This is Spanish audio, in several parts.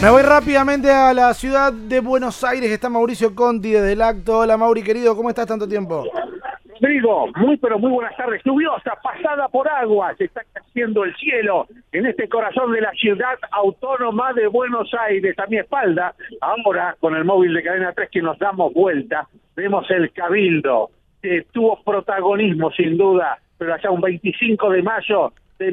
Me voy rápidamente a la ciudad de Buenos Aires. Está Mauricio Conti desde el acto. Hola Mauri, querido, ¿cómo estás tanto tiempo? Rodrigo, muy buenas tardes. Lluviosa, pasada por agua, se está creciendo el cielo en este corazón de la ciudad autónoma de Buenos Aires. A mi espalda, ahora con el móvil de Cadena 3 que nos damos vuelta, vemos el Cabildo, que tuvo protagonismo sin duda, pero allá un 25 de mayo de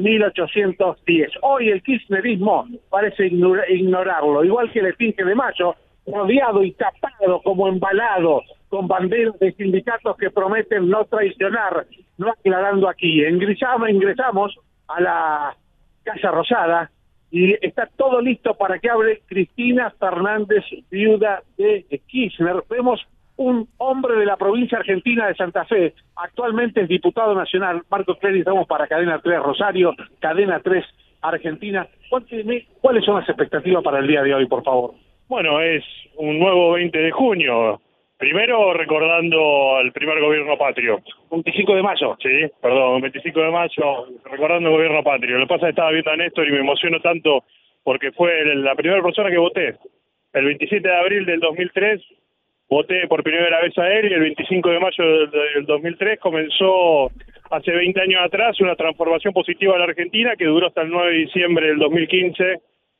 1810. Hoy el kirchnerismo parece ignorarlo, igual que el 15 de mayo, rodeado y tapado como embalado con banderas de sindicatos que prometen no traicionar, no aclarando aquí. Ingresamos a la Casa Rosada y está todo listo para que hable Cristina Fernández, viuda de Kirchner. Vemos un hombre de la provincia argentina de Santa Fe, actualmente es diputado nacional. Marcos Clery, estamos para Cadena 3 Rosario, Cadena 3 Argentina. Cuénteme, ¿cuáles son las expectativas para el día de hoy, por favor? Bueno, es un nuevo 20 de junio. Primero recordando al primer gobierno patrio. 25 de mayo. Sí, perdón, 25 de mayo, recordando el gobierno patrio. Lo que pasa es que estaba viendo a Néstor y me emociono tanto porque fue la primera persona que voté. El 27 de abril del 2003 voté por primera vez a él y el 25 de mayo del 2003 comenzó, hace 20 años atrás, una transformación positiva en la Argentina que duró hasta el 9 de diciembre del 2015.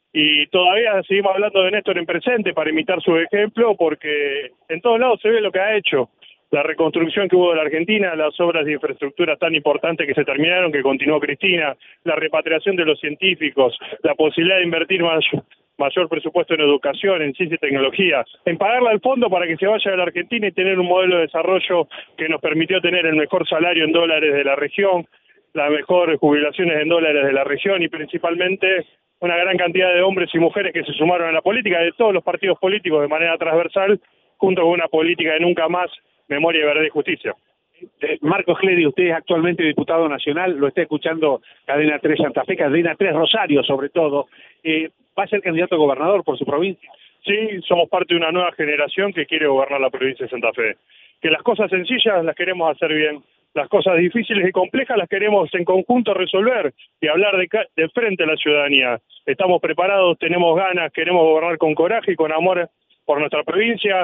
Y todavía seguimos hablando de Néstor en presente para imitar su ejemplo, porque en todos lados se ve lo que ha hecho. La reconstrucción que hubo de la Argentina, las obras de infraestructura tan importantes que se terminaron, que continuó Cristina, la repatriación de los científicos, la posibilidad de invertir mayor presupuesto en educación, en ciencia y tecnología, en pagarle al fondo para que se vaya a la Argentina y tener un modelo de desarrollo que nos permitió tener el mejor salario en dólares de la región, las mejores jubilaciones en dólares de la región y principalmente una gran cantidad de hombres y mujeres que se sumaron a la política de todos los partidos políticos de manera transversal, junto con una política de nunca más, memoria, verdad y justicia. Marcos Clery, usted es actualmente diputado nacional, lo está escuchando Cadena 3 Santa Fe, Cadena 3 Rosario sobre todo. ¿Va a ser candidato a gobernador por su provincia? Sí, somos parte de una nueva generación que quiere gobernar la provincia de Santa Fe. Que las cosas sencillas las queremos hacer bien, las cosas difíciles y complejas las queremos en conjunto resolver y hablar de frente a la ciudadanía. Estamos preparados, tenemos ganas, queremos gobernar con coraje y con amor por nuestra provincia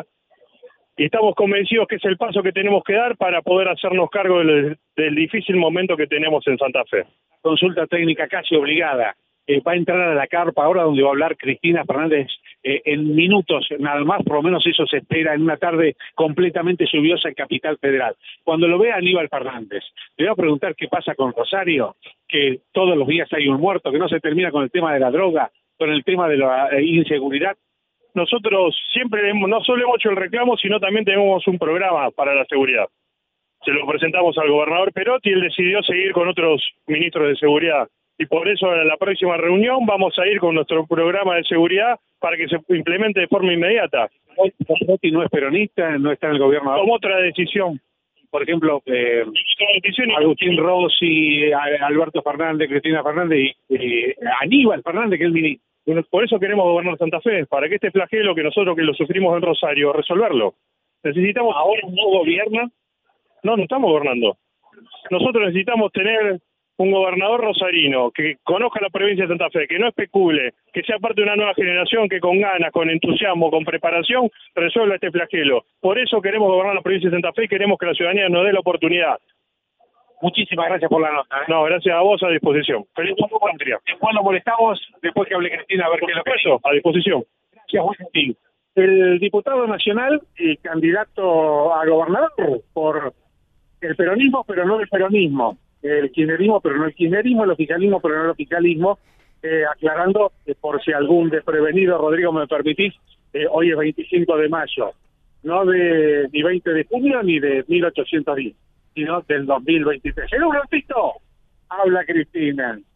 y estamos convencidos que es el paso que tenemos que dar para poder hacernos cargo del difícil momento que tenemos en Santa Fe. Consulta técnica casi obligada. Va a entrar a la carpa ahora donde va a hablar Cristina Fernández en minutos, nada más, por lo menos eso se espera en una tarde completamente lluviosa en Capital Federal. Cuando lo vea Aníbal Fernández, le voy a preguntar qué pasa con Rosario, que todos los días hay un muerto, que no se termina con el tema de la droga, con el tema de la inseguridad. Nosotros siempre no solo hemos hecho el reclamo, sino también tenemos un programa para la seguridad. Se lo presentamos al gobernador Perotti y él decidió seguir con otros ministros de seguridad. Y por eso en la próxima reunión vamos a ir con nuestro programa de seguridad para que se implemente de forma inmediata. Perotti no es peronista, no está en el gobierno. Como otra decisión. Por ejemplo, Agustín Rossi, Alberto Fernández, Cristina Fernández y Aníbal Fernández, que es el ministro. Bueno, por eso queremos gobernar Santa Fe, para que este flagelo que nosotros que lo sufrimos en Rosario, resolverlo. Necesitamos... ¿Ahora no gobierna? No estamos gobernando. Nosotros necesitamos tener un gobernador rosarino que conozca la provincia de Santa Fe, que no especule, que sea parte de una nueva generación que con ganas, con entusiasmo, con preparación, resuelva este flagelo. Por eso queremos gobernar la provincia de Santa Fe y queremos que la ciudadanía nos dé la oportunidad. Muchísimas gracias por la nota. No, gracias a vos, a disposición. Feliz patria. Después lo molestamos, después que hable Cristina, a ver qué es lo que eso, a disposición. Gracias, buen gentil. El diputado nacional y candidato a gobernador por el peronismo, pero no el peronismo. El kirchnerismo, pero no el kirchnerismo, el oficialismo, pero no el oficialismo, aclarando, por si algún desprevenido, Rodrigo, me permitís, hoy es 25 de mayo, no de ni 20 de junio ni de 1810, sino del 2023. En un ratito habla Cristina.